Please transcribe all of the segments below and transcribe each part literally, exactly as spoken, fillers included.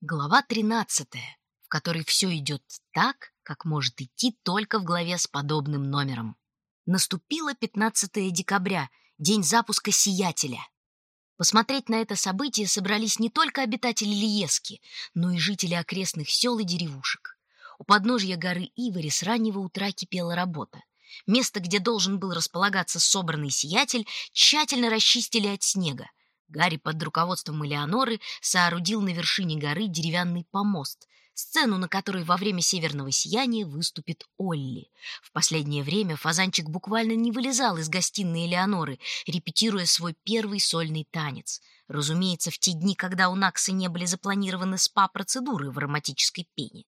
Глава тринадцатая, в которой все идет так, как может идти только в главе с подобным номером. Наступило пятнадцатое декабря, день запуска «Сиятеля». Посмотреть на это событие собрались не только обитатели Лиески, но и жители окрестных сел и деревушек. У подножья горы Ивари с раннего утра кипела работа. Место, где должен был располагаться собранный сиятель, тщательно расчистили от снега. Гарри под руководством Элеоноры соорудил на вершине горы деревянный помост, сцену, на которой во время северного сияния выступит Олли. В последнее время фазанчик буквально не вылезал из гостиной Элеоноры, репетируя свой первый сольный танец. Разумеется, в те дни, когда у Наксы не были запланированы спа-процедуры в ароматической пене.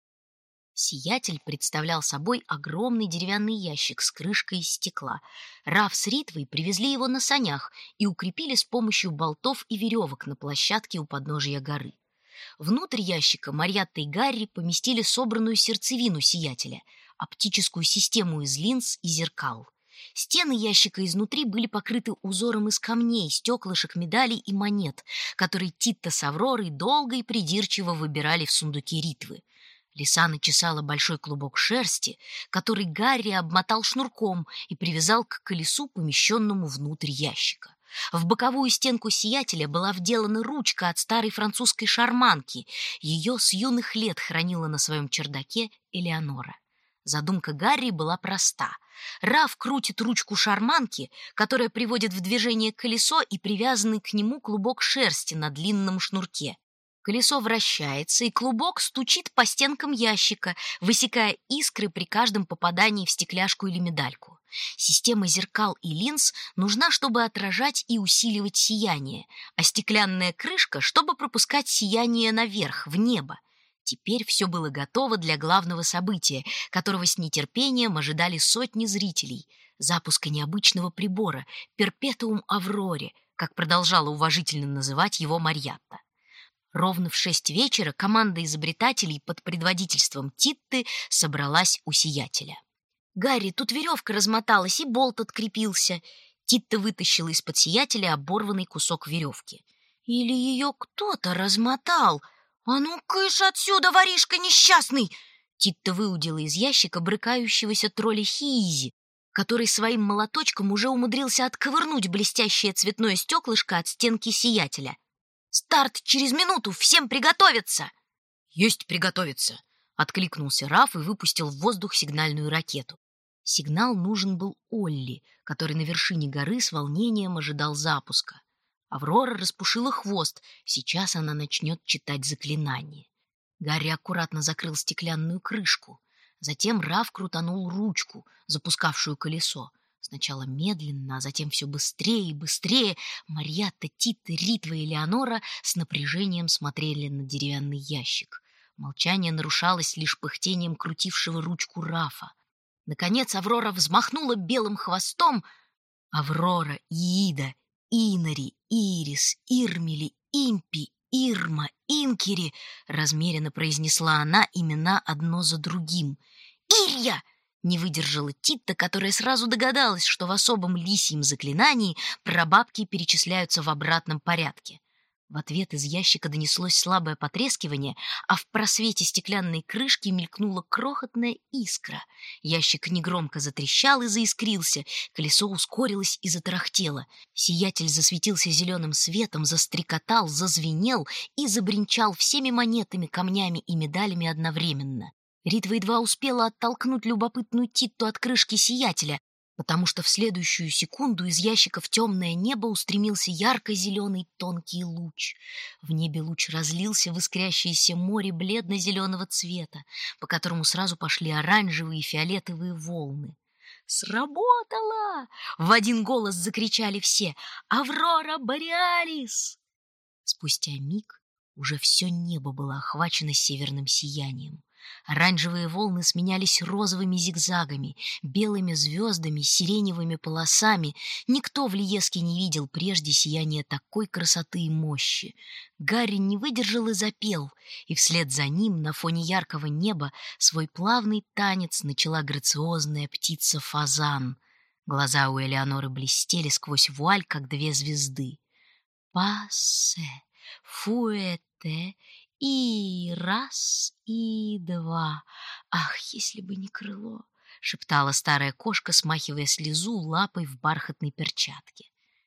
Сиятель представлял собой огромный деревянный ящик с крышкой из стекла. Раф с Ритвой привезли его на санях и укрепили с помощью болтов и веревок на площадке у подножия горы. Внутрь ящика Марьятта и Гарри поместили собранную сердцевину сиятеля, оптическую систему из линз и зеркал. Стены ящика изнутри были покрыты узором из камней, стеклышек, медалей и монет, которые Титта с Авророй долго и придирчиво выбирали в сундуке Ритвы. Лисана чесала большой клубок шерсти, который Гарри обмотал шнурком и привязал к колесу, помещенному внутрь ящика. В боковую стенку сиятеля была вделана ручка от старой французской шарманки. Ее с юных лет хранила на своем чердаке Элеонора. Задумка Гарри была проста. Раф крутит ручку шарманки, которая приводит в движение колесо и привязанный к нему клубок шерсти на длинном шнурке. Колесо вращается, и клубок стучит по стенкам ящика, высекая искры при каждом попадании в стекляшку или медальку. Система зеркал и линз нужна, чтобы отражать и усиливать сияние, а стеклянная крышка, чтобы пропускать сияние наверх, в небо. Теперь все было готово для главного события, которого с нетерпением ожидали сотни зрителей — запуска необычного прибора «Перпетуум Авроре», как продолжала уважительно называть его Марьятта. Ровно в шесть вечера команда изобретателей под предводительством Титты собралась у сиятеля. «Гарри, тут веревка размоталась, и болт открепился». Титта вытащила из-под сиятеля оборванный кусок веревки. «Или ее кто-то размотал? А ну, кыш отсюда, воришка несчастный!» Титта выудила из ящика брыкающегося тролля Хиизи, который своим молоточком уже умудрился отковырнуть блестящее цветное стеклышко от стенки сиятеля. «Старт через минуту! Всем приготовиться!» «Есть приготовиться!» — откликнулся Раф и выпустил в воздух сигнальную ракету. Сигнал нужен был Олли, который на вершине горы с волнением ожидал запуска. Аврора распушила хвост, сейчас она начнет читать заклинание. Гарри аккуратно закрыл стеклянную крышку. Затем Раф крутанул ручку, запускавшую колесо. Сначала медленно, а затем все быстрее и быстрее. Марьятта, Титта, Ритва и Элеонора с напряжением смотрели на деревянный ящик. Молчание нарушалось лишь пыхтением крутившего ручку Рафа. Наконец Аврора взмахнула белым хвостом. Аврора, Иида, Инари, Ирис, Ирмели, Импи, Ирма, Инкери, размеренно произнесла она имена одно за другим. «Ирья!» Не выдержала Титта, которая сразу догадалась, что в особом лисьем заклинании прабабки перечисляются в обратном порядке. В ответ из ящика донеслось слабое потрескивание, а в просвете стеклянной крышки мелькнула крохотная искра. Ящик негромко затрещал и заискрился, колесо ускорилось и затарахтело. Сиятель засветился зеленым светом, застрекотал, зазвенел и забринчал всеми монетами, камнями и медалями одновременно. Ритва едва успела оттолкнуть любопытную Титту от крышки сиятеля, потому что в следующую секунду из ящика в темное небо устремился ярко-зеленый тонкий луч. В небе луч разлился в искрящееся море бледно-зеленого цвета, по которому сразу пошли оранжевые и фиолетовые волны. «Сработало!» — в один голос закричали все. «Аврора Бореалис!» Спустя миг уже все небо было охвачено северным сиянием. Оранжевые волны сменялись розовыми зигзагами, белыми звездами, сиреневыми полосами. Никто в Лиеске не видел прежде сияния такой красоты и мощи. Гарри не выдержал и запел, и вслед за ним на фоне яркого неба свой плавный танец начала грациозная птица-фазан. Глаза у Элеоноры блестели сквозь вуаль, как две звезды. «Пассе, фуэте, И раз, и два. Ах, если бы не крыло, шептала старая кошка, смахивая слезу лапой в бархатной перчатке.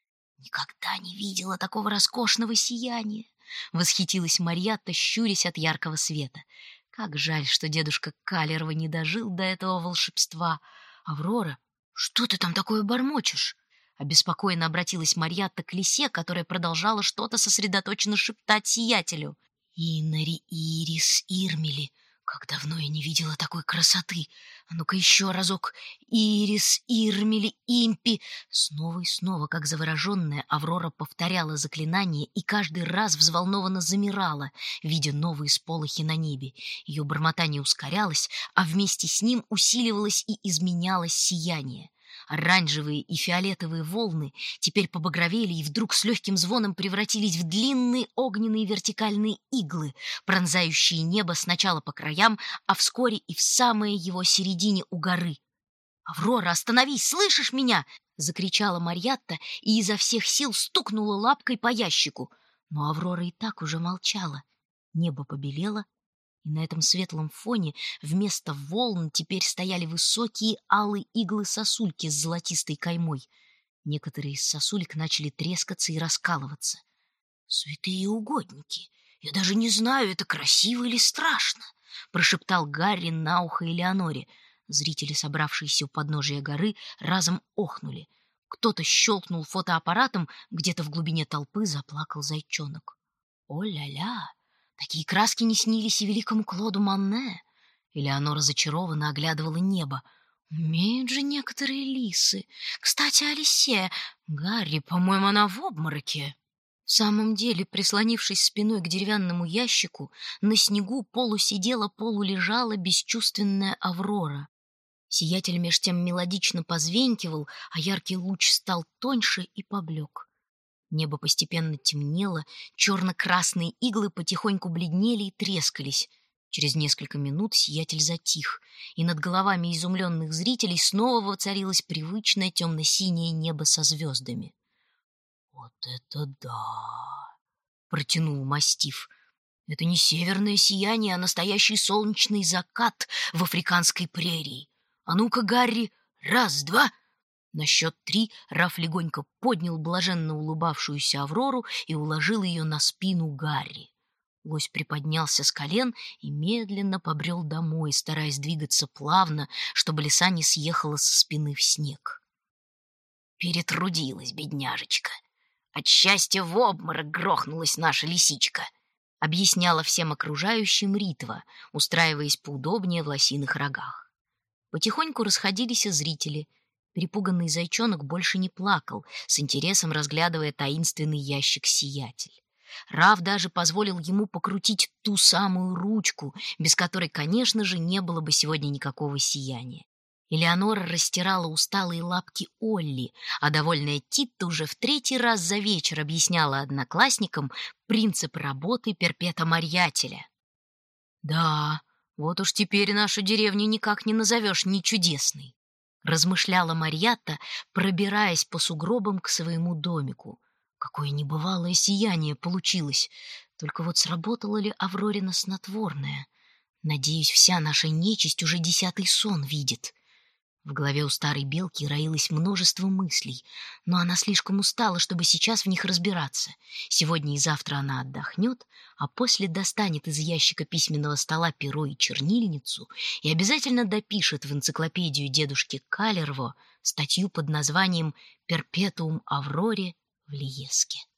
Никогда не видела такого роскошного сияния, восхитилась Марьятта, щурясь от яркого света. Как жаль, что дедушка Калерва не дожил до этого волшебства. Аврора, что ты там такое бормочешь? Обеспокоенно обратилась Марьятта к лисе, которая продолжала что-то сосредоточенно шептать сиятелю. Инари Ирис Ирмели, как давно я не видела такой красоты. А ну-ка еще разок. Ирис Ирмели Импи. Снова и снова, как завороженная, Аврора повторяла заклинание и каждый раз взволнованно замирала, видя новые сполохи на небе. Ее бормотание ускорялось, а вместе с ним усиливалось и изменялось сияние. Оранжевые и фиолетовые волны теперь побагровели и вдруг с легким звоном превратились в длинные огненные вертикальные иглы, пронзающие небо сначала по краям, а вскоре и в самой его середине у горы. «Аврора, остановись! Слышишь меня?» — закричала Марьятта и изо всех сил стукнула лапкой по ящику. Но Аврора и так уже молчала. Небо побелело, и на этом светлом фоне вместо волн теперь стояли высокие алые иглы-сосульки с золотистой каймой. Некоторые из сосулек начали трескаться и раскалываться. «Святые угодники! Я даже не знаю, это красиво или страшно!» — прошептал Гарри на ухо Элеоноре. Зрители, собравшиеся у подножия горы, разом охнули. Кто-то щелкнул фотоаппаратом, где-то в глубине толпы заплакал зайчонок. «О-ля-ля! Такие краски не снились и великому Клоду Манне!» Элеонора зачарованно оглядывала небо. «Умеют же некоторые лисы. Кстати, о лисе. Гарри, по-моему, она в обмороке». В самом деле, прислонившись спиной к деревянному ящику, на снегу полусидела, полулежала бесчувственная Аврора. Сиятель меж тем мелодично позвенькивал, а яркий луч стал тоньше и поблек. Небо постепенно темнело, черно-красные иглы потихоньку бледнели и трескались. Через несколько минут сиятель затих, и над головами изумленных зрителей снова воцарилось привычное темно-синее небо со звездами. «Вот это да!» — протянул мастиф. «Это не северное сияние, а настоящий солнечный закат в африканской прерии. А ну-ка, Гарри, раз, два!» На счет три Раф легонько поднял блаженно улыбавшуюся Аврору и уложил ее на спину Гарри. Лось приподнялся с колен и медленно побрел домой, стараясь двигаться плавно, чтобы лиса не съехала со спины в снег. «Перетрудилась, бедняжечка. От счастья в обморок грохнулась наша лисичка», — объясняла всем окружающим Ритва, устраиваясь поудобнее в лосиных рогах. Потихоньку расходились и зрители. Перепуганный зайчонок больше не плакал, с интересом разглядывая таинственный ящик-сиятель. Раф даже позволил ему покрутить ту самую ручку, без которой, конечно же, не было бы сегодня никакого сияния. Элеонора растирала усталые лапки Олли, а довольная Титта уже в третий раз за вечер объясняла одноклассникам принцип работы перпета-марьятеля. «Да, вот уж теперь нашу деревню никак не назовешь ни чудесной», — размышляла Марьятта, пробираясь по сугробам к своему домику. Какое небывалое сияние получилось! Только вот сработало ли Аврорина снотворное? Надеюсь, вся наша нечисть уже десятый сон видит. В голове у старой белки роилось множество мыслей, но она слишком устала, чтобы сейчас в них разбираться. Сегодня и завтра она отдохнет, а после достанет из ящика письменного стола перо и чернильницу и обязательно допишет в энциклопедию дедушки Калерво статью под названием «Перпетуум Авроре в Лиеске».